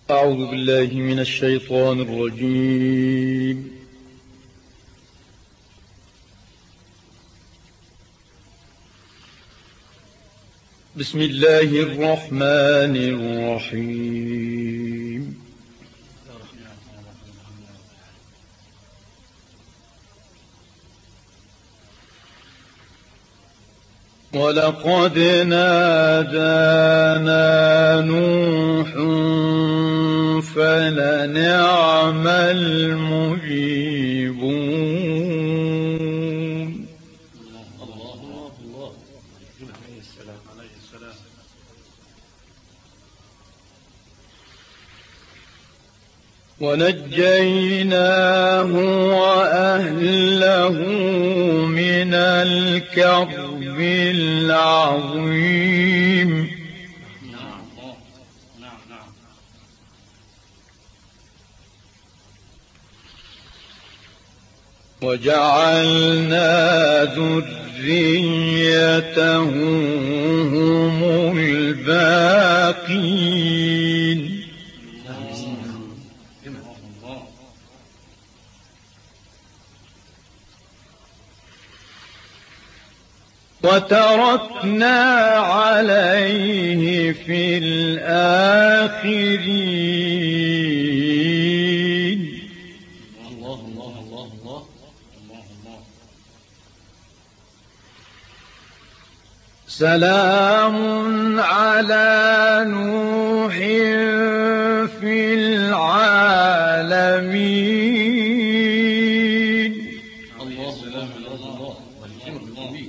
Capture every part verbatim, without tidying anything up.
أعوذ بالله من الشيطان الرجيم. بسم الله الرحمن الرحيم. ولقد نادانا نوح فلنعم المجيبون. الله الله عليه السلام عليه السلام. ونجيناه وأهله من الكرب العظيم. نعم نعم نعم. وجعلنا ذريته هم الباقين. وتركنا عليه في الآخرين. الله الله الله الله الله الله. سلام على نوح في العالمين. الله سلام على الله والحمد لله.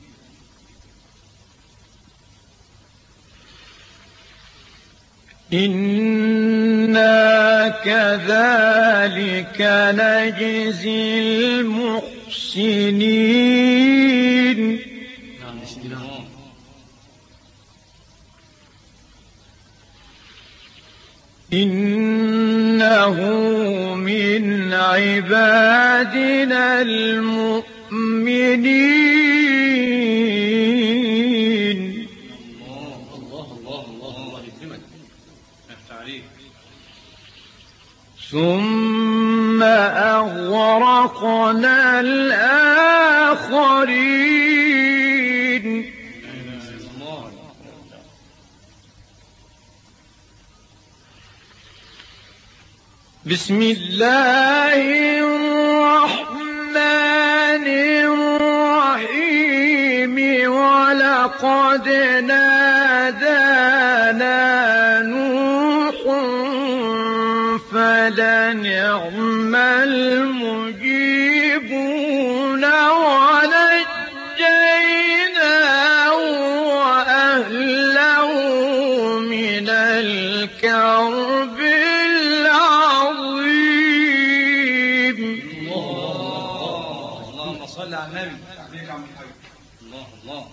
إنا كذلك نجزي المحسنين. إنه من عبادنا المؤمنين. الله الله الله الله الله يكرمك. التعريف. ثم أغرقنا الآخرين. بسم الله الرحمن الرحيم. ولقد نادانا نوح فلنعم المجيبون. ونجيناه وأهله من الكرب العظيم. اللهم صل على النبي. عليك عم الحبيب. الله الله.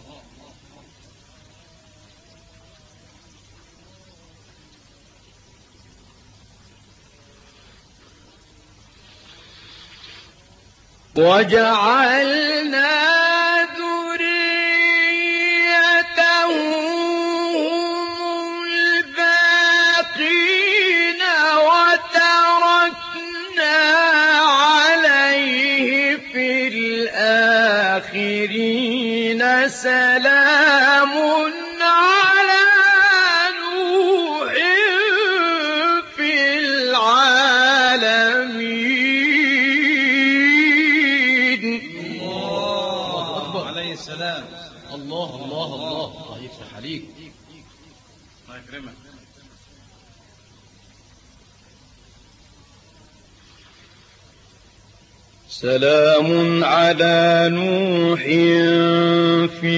وجعلنا ذريته هم الباقين. وتركنا عليه في الآخرين. سلام على نوح في العالمين. الله أكبر عليه السلام. الله الله الله الله يفتح عليك. الله يكرمك. سلام على نوح في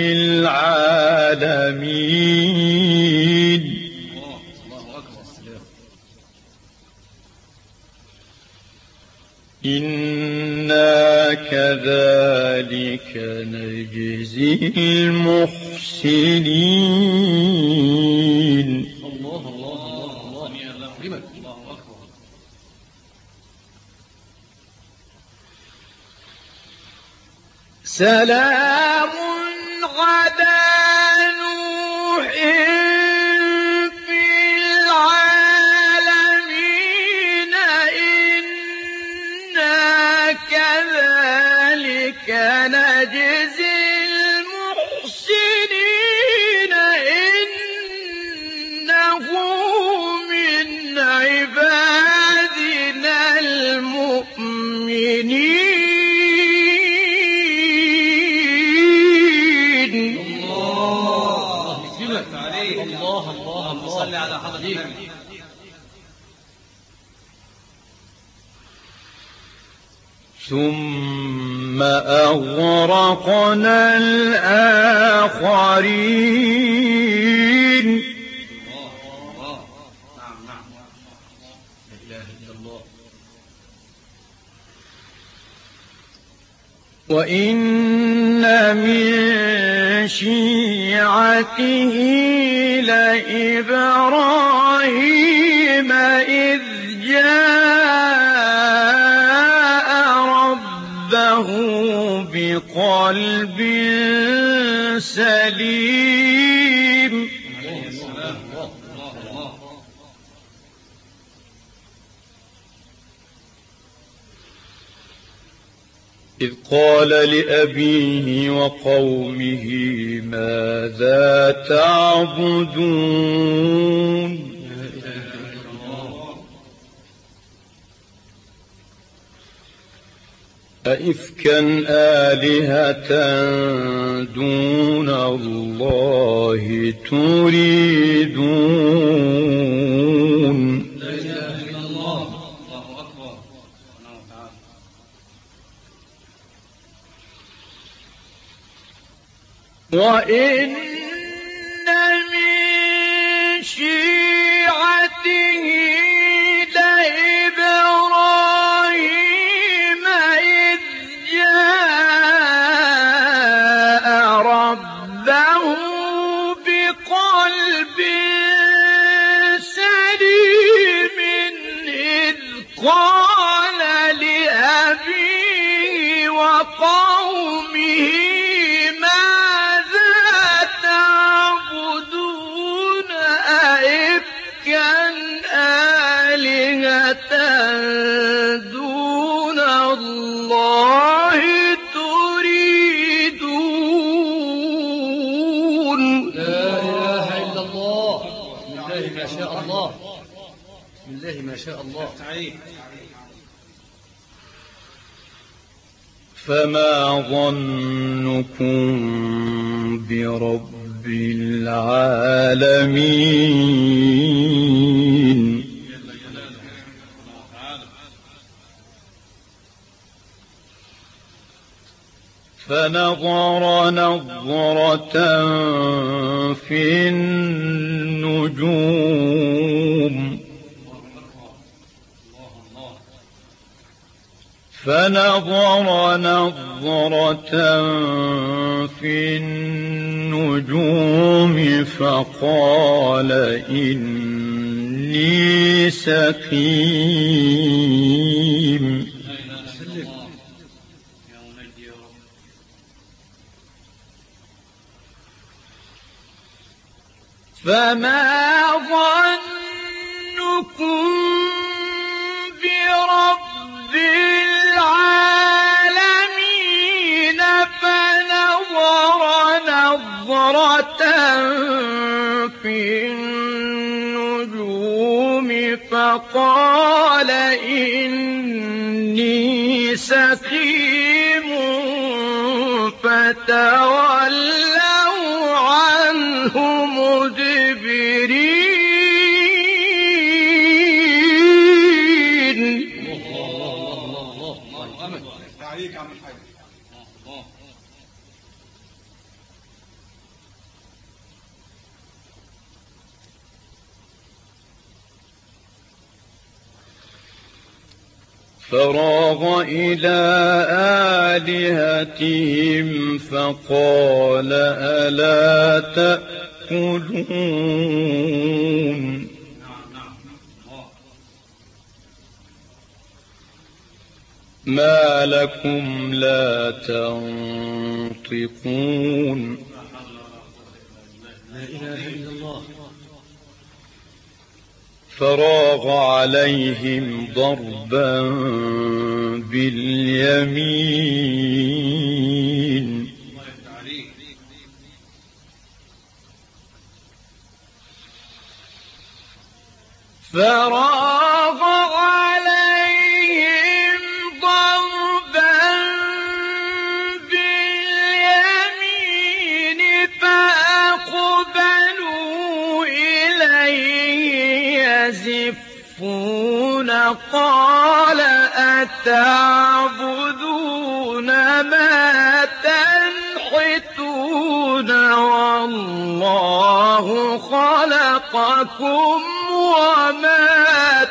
العالمين. الله الله أكبر. السلام. إنا كذلك نجزي المحسنين. الله الله الله الله يكرمك. الله أكبر. سلام على نوح في العالمين. نجزي المحسنين إنه من عبادنا المؤمنين. الله الله الله صل على حضرة النبي. ثم أغرقنا الآخرين. الله نعم نعم لا إله إلا الله. وإن من شيعته لإبراهيم إذ جاء ربه بقلب سليم. إذ قال لأبيه وقومه ماذا تعبدون أئفكا آلهة دون الله تريدون. وإن من شيعته لإبراهيم إذ جاء ربه بقلب سليم إذ قال لأبيه وقومه دون الله تريدون. لا إله إلا الله. بسم الله ما شاء الله. بسم الله ما شاء الله. فما ظنكم برب العالمين. فنظر نظرة في النجوم فنظر نظرة في النجوم فقال إني سقيم. فما ظنكم برب العالمين. فنظر نظرة في النجوم فقال إني سقيم فتولوا عنه مدبرين. فراغ إلى آلهتهم فقال ألا تأكلون ما لكم لا تنطقون. لا إله إلا الله. فراغ عليهم ضربا باليمين فراغ عليهم ضربا باليمين فأقبلوا إليه يزفون قال أتعبدون ما تنحتون والله خلقكم وما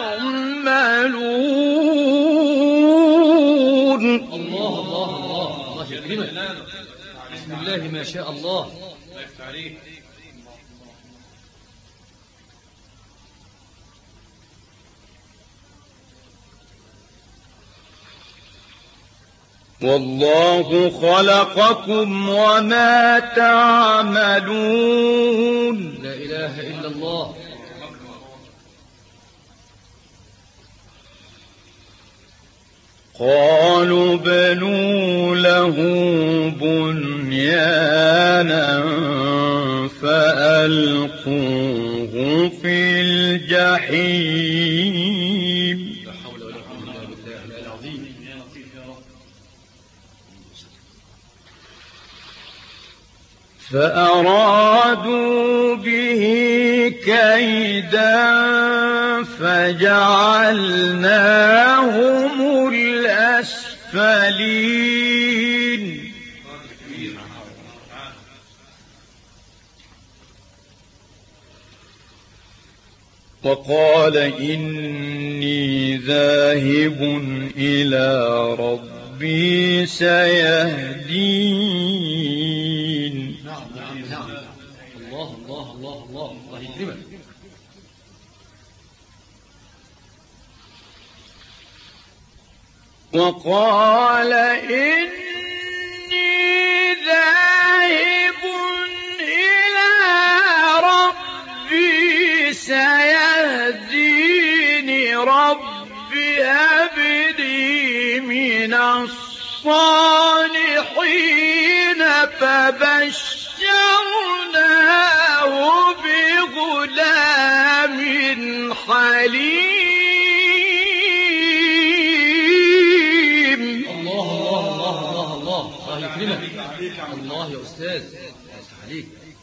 تعملون. الله الله الله الله يكرمك. بسم الله ما شاء الله. والله خلقكم وما تعملون. لا إله إلا الله. قالوا بنوا له بنيانا فألقوه في الجحيم. لا حول ولا قوة إلا بالله العظيم. فأرادوا به كيدا فجعلناهم الأسفلين. وقال إني ذاهب إلى ربي سيهدين. نعم نعم نعم. الله الله الله الله الله يكرمك. وقال إني ذاهب إلى ربي سيهديني ربي هب لي من الصالحين فبشرناه بغلام حليم. الله يا أستاذ عليك.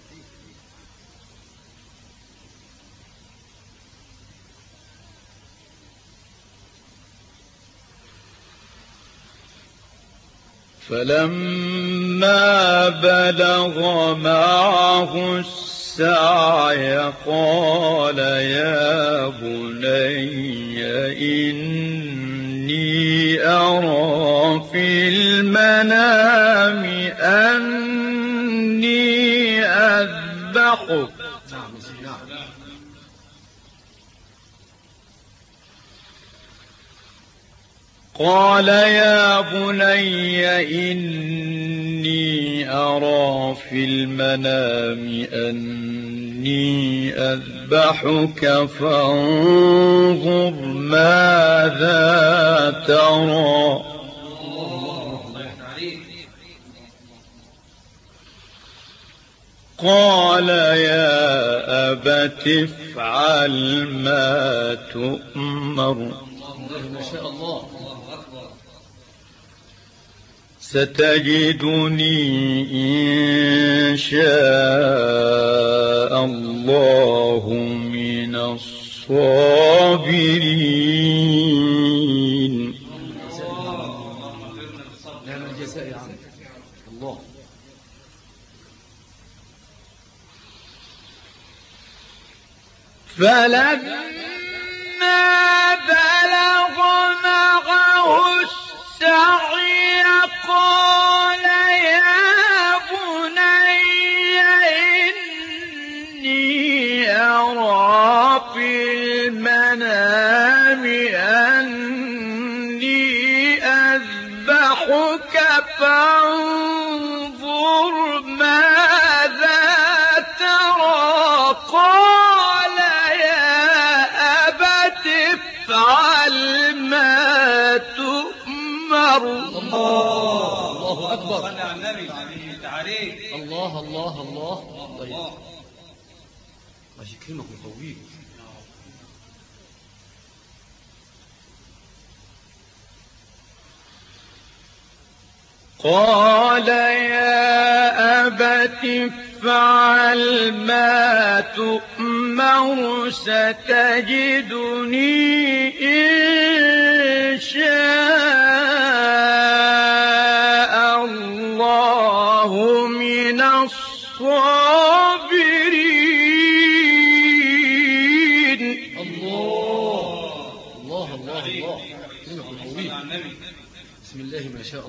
فلما بلغ معه السعي قال يا بني إني أرى في المنام أني أذبحك قال يا بني إني أرى في المنام أني أذبحك فانظر ماذا ترى قال يا أبت افعل ما تؤمر ما شاء الله. ستجدني إن شاء الله من الصابرين. نعم الجزاء يا عم الله. فلما بلغ معه السعي قال يا بني إني أرى في المنام أني أذبحك فانظر ماذا ترى قال يا افعل ما تؤمر. الله الله أكبر. صلى على النبي عليه. الله الله الله الله الله يكرمك ويقويك. قال يا أبت افعل ما تؤمر ستجدني إن شاء الله من الصابرين. الله الله الله الله يكرمك ويقويك. بسم الله ما شاء الله.